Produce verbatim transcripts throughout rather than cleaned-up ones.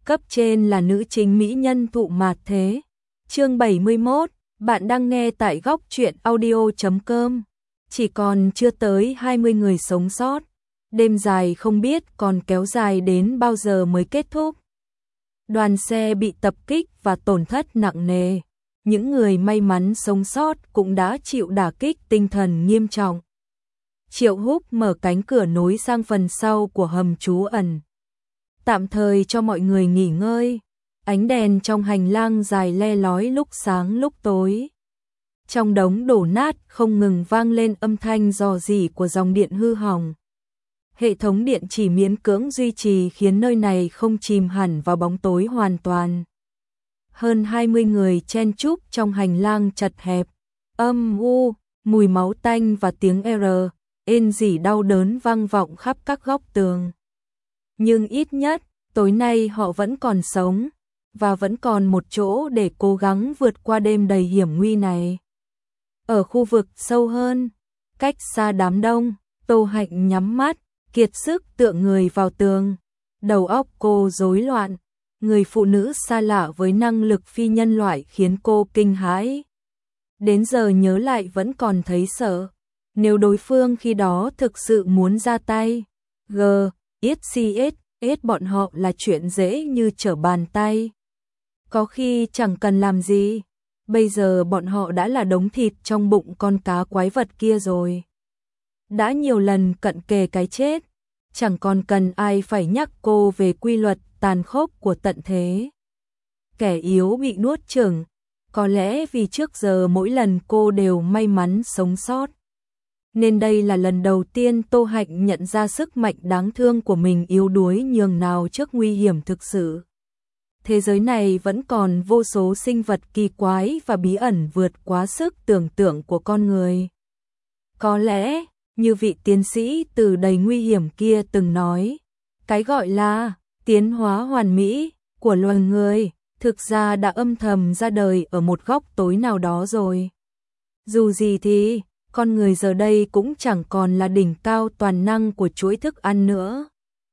Cấp trên là nữ chính mỹ nhân Thụ Mạt Thế. Chương bảy mươi mốt, bạn đang nghe tại góc truyện audio chấm com. Chỉ còn chưa tới hai mươi người sống sót. Đêm dài không biết còn kéo dài đến bao giờ mới kết thúc. Đoàn xe bị tập kích và tổn thất nặng nề. Những người may mắn sống sót cũng đã chịu đả kích tinh thần nghiêm trọng. Triệu Húc mở cánh cửa nối sang phần sau của hầm trú ẩn. Tạm thời cho mọi người nghỉ ngơi. Ánh đèn trong hành lang dài le lói lúc sáng lúc tối. Trong đống đổ nát không ngừng vang lên âm thanh rò rỉ của dòng điện hư hỏng. Hệ thống điện chỉ miễn cưỡng duy trì khiến nơi này không chìm hẳn vào bóng tối hoàn toàn. Hơn hai mươi người chen chúc trong hành lang chật hẹp. Âm u, mùi máu tanh và tiếng R, ên rỉ đau đớn vang vọng khắp các góc tường. Nhưng ít nhất, tối nay họ vẫn còn sống, và vẫn còn một chỗ để cố gắng vượt qua đêm đầy hiểm nguy này. Ở khu vực sâu hơn, cách xa đám đông, Tô Hạnh nhắm mắt, kiệt sức tựa người vào tường. Đầu óc cô rối loạn, người phụ nữ xa lạ với năng lực phi nhân loại khiến cô kinh hãi. Đến giờ nhớ lại vẫn còn thấy sợ. Nếu đối phương khi đó thực sự muốn ra tay, G, ét xê ét, ét bọn họ là chuyện dễ như trở bàn tay. Có khi chẳng cần làm gì, bây giờ bọn họ đã là đống thịt trong bụng con cá quái vật kia rồi. Đã nhiều lần cận kề cái chết, chẳng còn cần ai phải nhắc cô về quy luật tàn khốc của tận thế. Kẻ yếu bị nuốt chửng, có lẽ vì trước giờ mỗi lần cô đều may mắn sống sót. Nên đây là lần đầu tiên Tô Hạnh nhận ra sức mạnh đáng thương của mình yếu đuối nhường nào trước nguy hiểm thực sự. Thế giới này vẫn còn vô số sinh vật kỳ quái và bí ẩn vượt quá sức tưởng tượng của con người. Có lẽ, như vị tiến sĩ từ đầy nguy hiểm kia từng nói, cái gọi là tiến hóa hoàn mỹ của loài người thực ra đã âm thầm ra đời ở một góc tối nào đó rồi. Dù gì thì, con người giờ đây cũng chẳng còn là đỉnh cao toàn năng của chuỗi thức ăn nữa.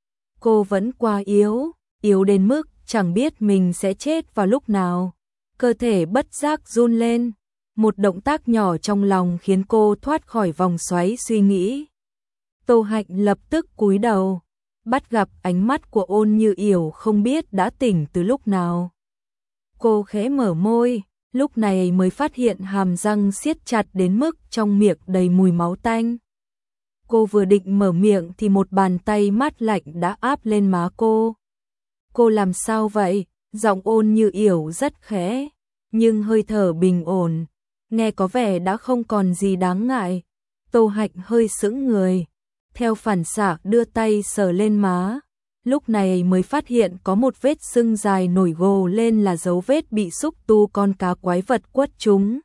Cô vẫn quá yếu, yếu đến mức chẳng biết mình sẽ chết vào lúc nào. Cơ thể bất giác run lên, một động tác nhỏ trong lòng khiến cô thoát khỏi vòng xoáy suy nghĩ. Tô Hạnh lập tức cúi đầu, bắt gặp ánh mắt của Ôn Như Yểu không biết đã tỉnh từ lúc nào. Cô khẽ mở môi, lúc này mới phát hiện hàm răng siết chặt đến mức trong miệng đầy mùi máu tanh. Cô vừa định mở miệng thì một bàn tay mát lạnh đã áp lên má cô. Cô làm sao vậy? Giọng Ôn Như Yểu rất khẽ, nhưng hơi thở bình ổn, nghe có vẻ đã không còn gì đáng ngại. Tô Hạnh hơi sững người, theo phản xạ đưa tay sờ lên má. Lúc này mới phát hiện có một vết sưng dài nổi gồ lên là dấu vết bị xúc tu con cá quái vật quất trúng.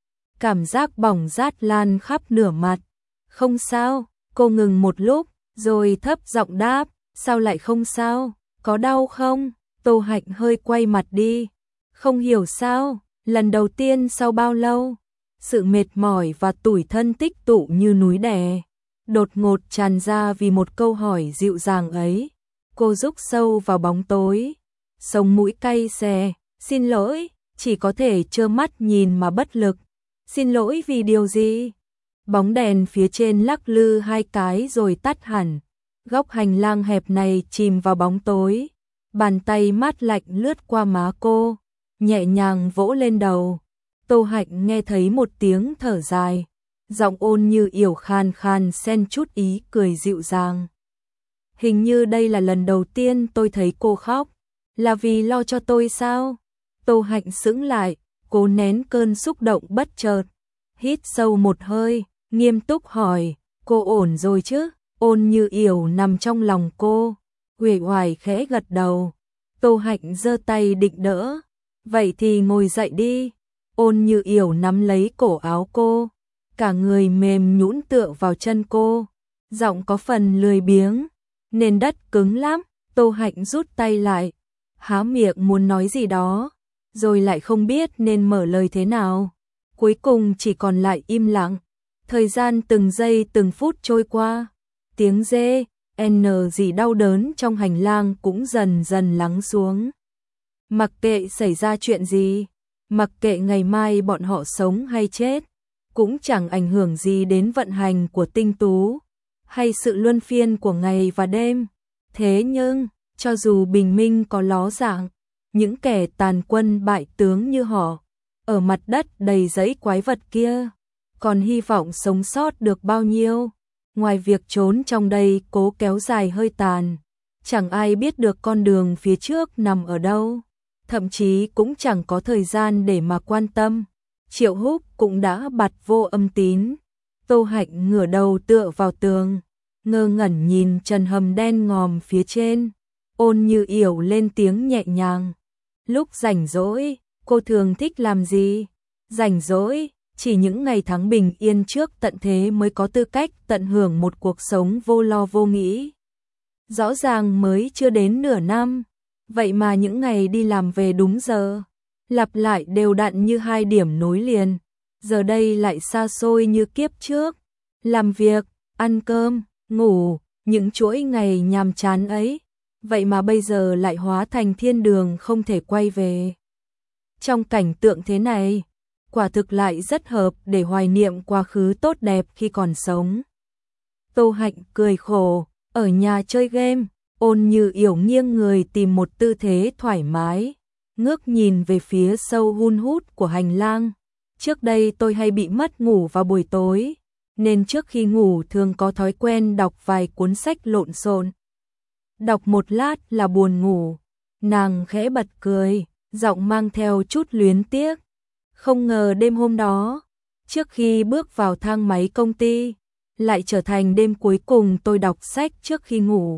Cảm giác bỏng rát lan khắp nửa mặt. Không sao, cô ngừng một lúc, rồi thấp giọng đáp, sao lại không sao, có đau không? Tô Hạnh hơi quay mặt đi, không hiểu sao, lần đầu tiên sau bao lâu, sự mệt mỏi và tủi thân tích tụ như núi đè, đột ngột tràn ra vì một câu hỏi dịu dàng ấy. Cô rúc sâu vào bóng tối, sống mũi cay xè, xin lỗi, chỉ có thể trơ mắt nhìn mà bất lực. Xin lỗi vì điều gì? Bóng đèn phía trên lắc lư hai cái rồi tắt hẳn. Góc hành lang hẹp này chìm vào bóng tối. Bàn tay mát lạnh lướt qua má cô, nhẹ nhàng vỗ lên đầu. Tô Hạnh nghe thấy một tiếng thở dài, giọng Ôn Như Yểu khan khan xen chút ý cười dịu dàng. Hình như đây là lần đầu tiên tôi thấy cô khóc. Là vì lo cho tôi sao? Tô Hạnh sững lại, cố nén cơn xúc động bất chợt. Hít sâu một hơi, nghiêm túc hỏi, cô ổn rồi chứ? Ôn Như Yểu nằm trong lòng cô, uể oải khẽ gật đầu. Tô Hạnh giơ tay định đỡ. Vậy thì ngồi dậy đi. Ôn Như Yểu nắm lấy cổ áo cô, cả người mềm nhũn tựa vào chân cô. Giọng có phần lười biếng. Nền đất cứng lắm. Tô Hạnh rút tay lại, há miệng muốn nói gì đó, rồi lại không biết nên mở lời thế nào. Cuối cùng chỉ còn lại im lặng. Thời gian từng giây từng phút trôi qua. Tiếng dê, N gì đau đớn trong hành lang cũng dần dần lắng xuống. Mặc kệ xảy ra chuyện gì, mặc kệ ngày mai bọn họ sống hay chết, cũng chẳng ảnh hưởng gì đến vận hành của tinh tú, hay sự luân phiên của ngày và đêm. Thế nhưng, cho dù bình minh có ló dạng, những kẻ tàn quân bại tướng như họ, ở mặt đất đầy dẫy quái vật kia, còn hy vọng sống sót được bao nhiêu? Ngoài việc trốn trong đây cố kéo dài hơi tàn, chẳng ai biết được con đường phía trước nằm ở đâu, thậm chí cũng chẳng có thời gian để mà quan tâm. Triệu Húc cũng đã bặt vô âm tín. Tô Hạnh ngửa đầu tựa vào tường, ngơ ngẩn nhìn trần hầm đen ngòm phía trên. Ôn Như Yểu lên tiếng nhẹ nhàng. Lúc rảnh rỗi, cô thường thích làm gì? Rảnh rỗi, chỉ những ngày tháng bình yên trước tận thế mới có tư cách tận hưởng một cuộc sống vô lo vô nghĩ. Rõ ràng mới chưa đến nửa năm, vậy mà những ngày đi làm về đúng giờ, lặp lại đều đặn như hai điểm nối liền, giờ đây lại xa xôi như kiếp trước. Làm việc, ăn cơm, ngủ, những chuỗi ngày nhàm chán ấy, vậy mà bây giờ lại hóa thành thiên đường không thể quay về. Trong cảnh tượng thế này, quả thực lại rất hợp để hoài niệm quá khứ tốt đẹp khi còn sống. Tô Hạnh cười khổ, ở nhà chơi game, Ôn Như Yểu nghiêng người tìm một tư thế thoải mái, ngước nhìn về phía sâu hun hút của hành lang. Trước đây tôi hay bị mất ngủ vào buổi tối, nên trước khi ngủ thường có thói quen đọc vài cuốn sách lộn xộn. Đọc một lát là buồn ngủ. Nàng khẽ bật cười, giọng mang theo chút luyến tiếc. Không ngờ đêm hôm đó, trước khi bước vào thang máy công ty, lại trở thành đêm cuối cùng tôi đọc sách trước khi ngủ.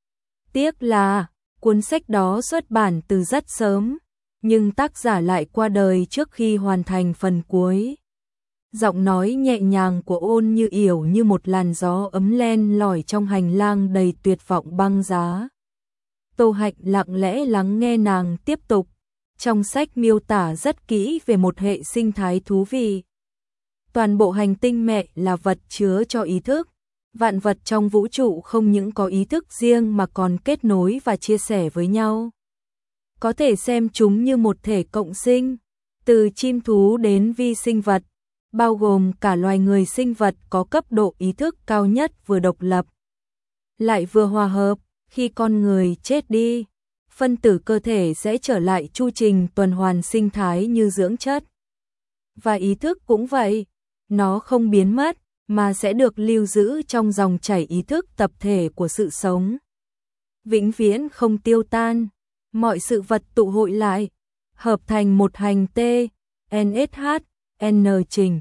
Tiếc là, cuốn sách đó xuất bản từ rất sớm, nhưng tác giả lại qua đời trước khi hoàn thành phần cuối. Giọng nói nhẹ nhàng của Ôn Như Yểu như một làn gió ấm len lỏi trong hành lang đầy tuyệt vọng băng giá. Tô Hạnh lặng lẽ lắng nghe nàng tiếp tục. Trong sách miêu tả rất kỹ về một hệ sinh thái thú vị. Toàn bộ hành tinh mẹ là vật chứa cho ý thức. Vạn vật trong vũ trụ không những có ý thức riêng mà còn kết nối và chia sẻ với nhau. Có thể xem chúng như một thể cộng sinh, từ chim thú đến vi sinh vật, bao gồm cả loài người sinh vật có cấp độ ý thức cao nhất vừa độc lập, lại vừa hòa hợp. Khi con người chết đi, phân tử cơ thể sẽ trở lại chu trình tuần hoàn sinh thái như dưỡng chất. Và ý thức cũng vậy, nó không biến mất, mà sẽ được lưu giữ trong dòng chảy ý thức tập thể của sự sống. Vĩnh viễn không tiêu tan, mọi sự vật tụ hội lại, hợp thành một hành T, N S H, N trình.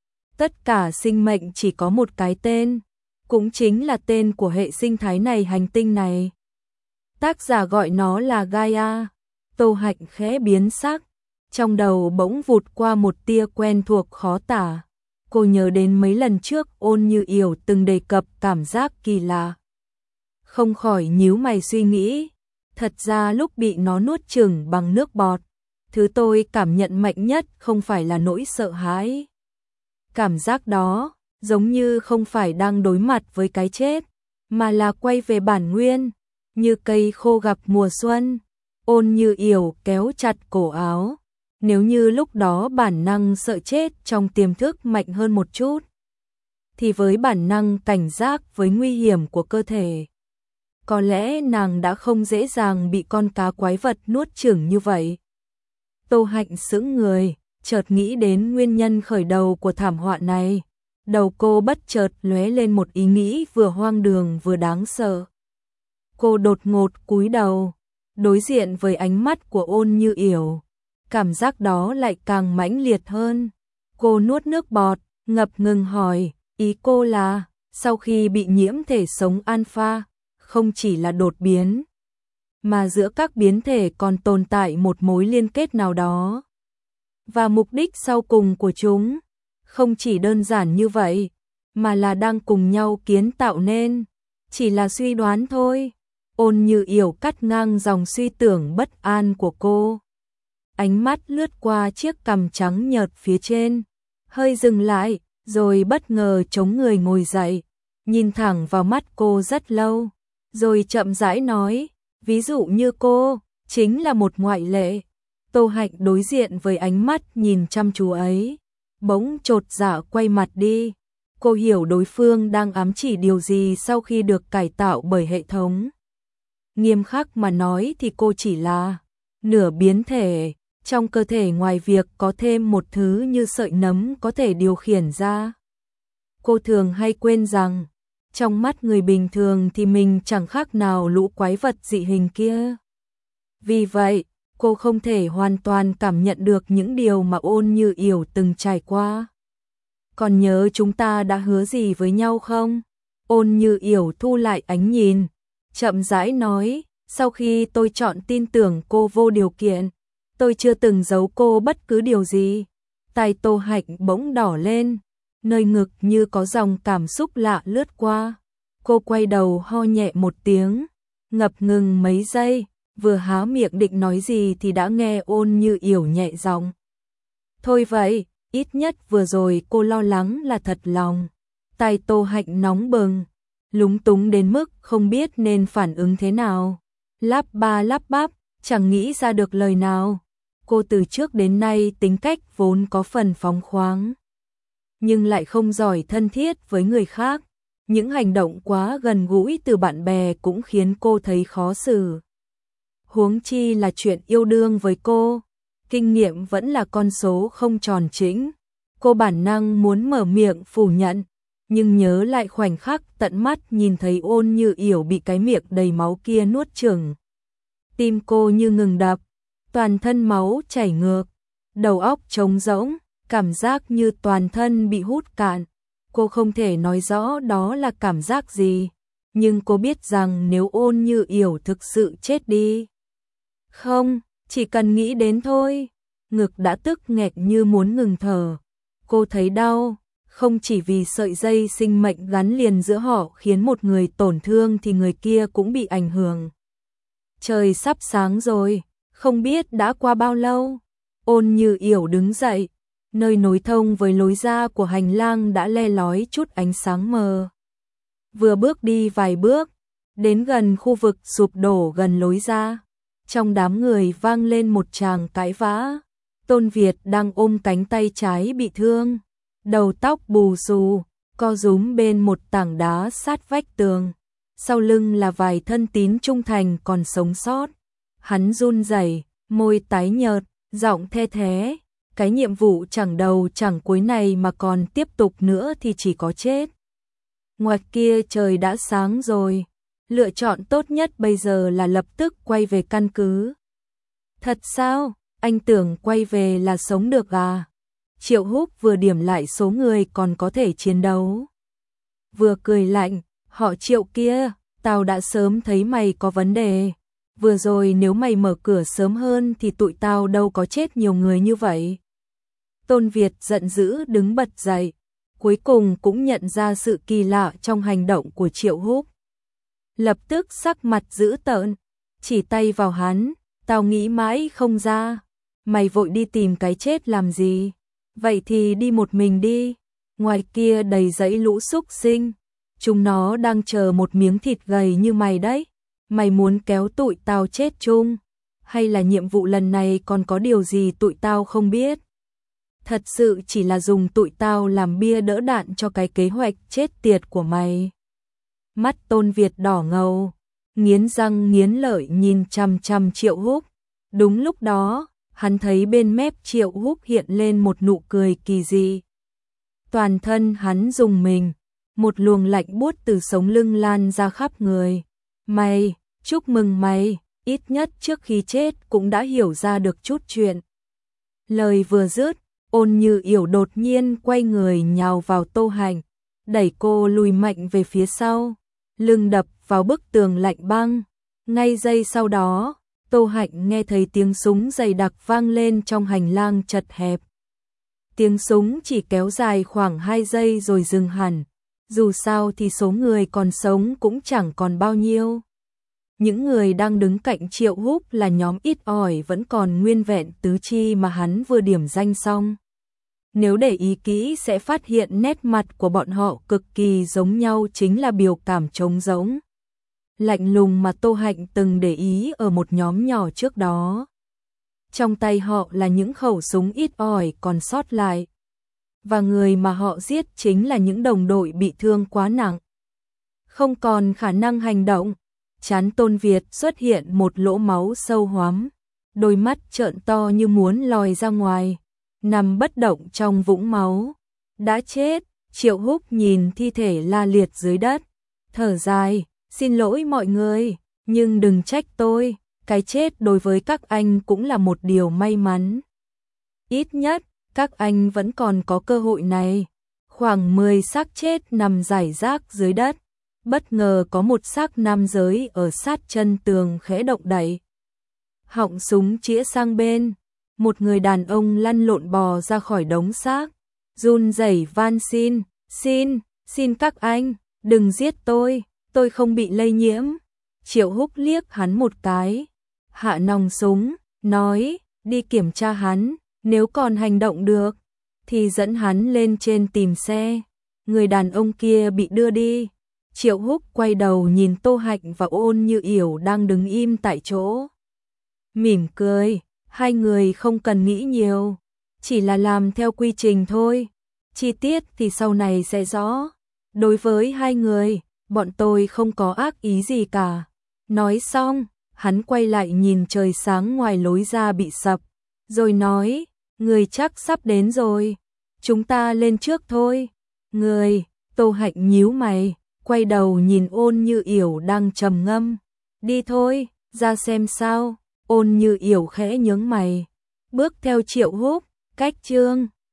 Tất cả sinh mệnh chỉ có một cái tên, cũng chính là tên của hệ sinh thái này, hành tinh này. Tác giả gọi nó là Gaia. Tô Hạnh khẽ biến sắc, trong đầu bỗng vụt qua một tia quen thuộc khó tả. Cô nhớ đến mấy lần trước Ôn Như Yểu từng đề cập cảm giác kỳ lạ. Không khỏi nhíu mày suy nghĩ, thật ra lúc bị nó nuốt chửng bằng nước bọt, thứ tôi cảm nhận mạnh nhất không phải là nỗi sợ hãi. Cảm giác đó, giống như không phải đang đối mặt với cái chết, mà là quay về bản nguyên, như cây khô gặp mùa xuân. Ôn Như Yểu kéo chặt cổ áo. Nếu như lúc đó bản năng sợ chết trong tiềm thức mạnh hơn một chút, thì với bản năng cảnh giác với nguy hiểm của cơ thể, có lẽ nàng đã không dễ dàng bị con cá quái vật nuốt chửng như vậy. Tô Hạnh sững người, chợt nghĩ đến nguyên nhân khởi đầu của thảm họa này. Đầu cô bất chợt lóe lên một ý nghĩ vừa hoang đường vừa đáng sợ. Cô đột ngột cúi đầu, đối diện với ánh mắt của Ôn Như Yểu. Cảm giác đó lại càng mãnh liệt hơn. Cô nuốt nước bọt, ngập ngừng hỏi, ý cô là, sau khi bị nhiễm thể sống alpha, không chỉ là đột biến, mà giữa các biến thể còn tồn tại một mối liên kết nào đó. Và mục đích sau cùng của chúng, không chỉ đơn giản như vậy, mà là đang cùng nhau kiến tạo nên, chỉ là suy đoán thôi. Ôn Như Yểu cắt ngang dòng suy tưởng bất an của cô. Ánh mắt lướt qua chiếc cằm trắng nhợt phía trên, hơi dừng lại, rồi bất ngờ chống người ngồi dậy, nhìn thẳng vào mắt cô rất lâu. rồi chậm rãi nói, ví dụ như cô, chính là một ngoại lệ. Tô Hạnh đối diện với ánh mắt nhìn chăm chú ấy, bỗng chột dạ quay mặt đi. Cô hiểu đối phương đang ám chỉ điều gì sau khi được cải tạo bởi hệ thống. Nghiêm khắc mà nói thì cô chỉ là nửa biến thể, trong cơ thể ngoài việc có thêm một thứ như sợi nấm có thể điều khiển ra. Cô thường hay quên rằng, trong mắt người bình thường thì mình chẳng khác nào lũ quái vật dị hình kia. Vì vậy, cô không thể hoàn toàn cảm nhận được những điều mà Ôn Như Yểu từng trải qua. Còn nhớ chúng ta đã hứa gì với nhau không? Ôn Như Yểu thu lại ánh nhìn, chậm rãi nói, sau khi tôi chọn tin tưởng cô vô điều kiện, tôi chưa từng giấu cô bất cứ điều gì. Tai Tô Hạnh bỗng đỏ lên, nơi ngực như có dòng cảm xúc lạ lướt qua. Cô quay đầu ho nhẹ một tiếng, ngập ngừng mấy giây, vừa há miệng định nói gì thì đã nghe Ôn Như Yểu nhẹ giọng. Thôi vậy, ít nhất vừa rồi cô lo lắng là thật lòng. Tai Tô Hạnh nóng bừng, lúng túng đến mức không biết nên phản ứng thế nào. Lắp ba lắp bắp, chẳng nghĩ ra được lời nào. Cô từ trước đến nay tính cách vốn có phần phóng khoáng, nhưng lại không giỏi thân thiết với người khác. Những hành động quá gần gũi từ bạn bè cũng khiến cô thấy khó xử. Huống chi là chuyện yêu đương với cô, kinh nghiệm vẫn là con số không tròn chỉnh. Cô bản năng muốn mở miệng phủ nhận, nhưng nhớ lại khoảnh khắc tận mắt nhìn thấy Ôn Như Yểu bị cái miệng đầy máu kia nuốt chửng. Tim cô như ngừng đập, toàn thân máu chảy ngược, đầu óc trống rỗng, cảm giác như toàn thân bị hút cạn. Cô không thể nói rõ đó là cảm giác gì, nhưng cô biết rằng nếu Ôn Như Yểu thực sự chết đi, không, chỉ cần nghĩ đến thôi, ngực đã tức nghẹt như muốn ngừng thở. Cô thấy đau, không chỉ vì sợi dây sinh mệnh gắn liền giữa họ khiến một người tổn thương thì người kia cũng bị ảnh hưởng. Trời sắp sáng rồi, không biết đã qua bao lâu. Ôn Như Yểu đứng dậy, nơi nối thông với lối ra của hành lang đã le lói chút ánh sáng mờ. Vừa bước đi vài bước, đến gần khu vực sụp đổ gần lối ra, trong đám người vang lên một tràng cãi vã. Tôn Việt đang ôm cánh tay trái bị thương, đầu tóc bù xù, co rúm bên một tảng đá sát vách tường. Sau lưng là vài thân tín trung thành còn sống sót. Hắn run rẩy, môi tái nhợt, giọng the thé. Cái nhiệm vụ chẳng đầu chẳng cuối này mà còn tiếp tục nữa thì chỉ có chết. Ngoài kia trời đã sáng rồi. Lựa chọn tốt nhất bây giờ là lập tức quay về căn cứ. Thật sao? Anh tưởng quay về là sống được à? Triệu Húc vừa điểm lại số người còn có thể chiến đấu, vừa cười lạnh, họ Triệu kia, tao đã sớm thấy mày có vấn đề. Vừa rồi nếu mày mở cửa sớm hơn thì tụi tao đâu có chết nhiều người như vậy. Tôn Việt giận dữ đứng bật dậy, cuối cùng cũng nhận ra sự kỳ lạ trong hành động của Triệu Húc. Lập tức sắc mặt dữ tợn, chỉ tay vào hắn, tao nghĩ mãi không ra, mày vội đi tìm cái chết làm gì? Vậy thì đi một mình đi, ngoài kia đầy dãy lũ súc sinh, chúng nó đang chờ một miếng thịt gầy như mày đấy. Mày muốn kéo tụi tao chết chung, hay là nhiệm vụ lần này còn có điều gì tụi tao không biết? Thật sự chỉ là dùng tụi tao làm bia đỡ đạn cho cái kế hoạch chết tiệt của mày. Mắt Tôn Việt đỏ ngầu, nghiến răng nghiến lợi nhìn chằm chằm Triệu Húc. Đúng lúc đó, hắn thấy bên mép Triệu Húc hiện lên một nụ cười kỳ dị. Toàn thân hắn rùng mình, một luồng lạnh buốt từ sống lưng lan ra khắp người. Mày, chúc mừng mày, ít nhất trước khi chết cũng đã hiểu ra được chút chuyện. Lời vừa dứt, Ôn Như Yểu đột nhiên quay người nhào vào Tô Hạnh, đẩy cô lùi mạnh về phía sau, lưng đập vào bức tường lạnh băng. Ngay giây sau đó, Tô Hạnh nghe thấy tiếng súng dày đặc vang lên trong hành lang chật hẹp. Tiếng súng chỉ kéo dài khoảng hai giây rồi dừng hẳn. Dù sao thì số người còn sống cũng chẳng còn bao nhiêu. Những người đang đứng cạnh Triệu Húc là nhóm ít ỏi vẫn còn nguyên vẹn tứ chi mà hắn vừa điểm danh xong. Nếu để ý kỹ sẽ phát hiện nét mặt của bọn họ cực kỳ giống nhau, chính là biểu cảm trống rỗng. lạnh lùng mà Tô Hạnh từng để ý ở một nhóm nhỏ trước đó. Trong tay họ là những khẩu súng ít ỏi còn sót lại. Và người mà họ giết chính là những đồng đội bị thương quá nặng. Không còn khả năng hành động. Trán Tôn Việt xuất hiện một lỗ máu sâu hoắm. Đôi mắt trợn to như muốn lòi ra ngoài. Nằm bất động trong vũng máu. Đã chết. Triệu Húc nhìn thi thể la liệt dưới đất. Thở dài. Xin lỗi mọi người. Nhưng đừng trách tôi. Cái chết đối với các anh cũng là một điều may mắn. Ít nhất, các anh vẫn còn có cơ hội này. Khoảng mười xác chết nằm rải rác dưới đất. Bất ngờ có một xác nam giới ở sát chân tường khẽ động đậy. Họng súng chĩa sang bên. Một người đàn ông lăn lộn bò ra khỏi đống xác. Run rẩy van xin, xin, xin các anh, đừng giết tôi, tôi không bị lây nhiễm. Triệu Húc liếc hắn một cái. Hạ nòng súng, nói, đi kiểm tra hắn, nếu còn hành động được, thì dẫn hắn lên trên tìm xe. Người đàn ông kia bị đưa đi. Triệu Húc quay đầu nhìn Tô Hạnh và Ôn Như Yểu đang đứng im tại chỗ. Mỉm cười, hai người không cần nghĩ nhiều, chỉ là làm theo quy trình thôi. Chi tiết thì sau này sẽ rõ. Đối với hai người, bọn tôi không có ác ý gì cả. Nói xong, hắn quay lại nhìn trời sáng ngoài lối ra bị sập, rồi nói, người chắc sắp đến rồi, chúng ta lên trước thôi. Người, Tô Hạnh nhíu mày, quay đầu nhìn Ôn Như Yểu đang trầm ngâm. Đi thôi, ra xem sao. Ôn Như Yểu khẽ nhướng mày, bước theo Triệu Húc, cách Trương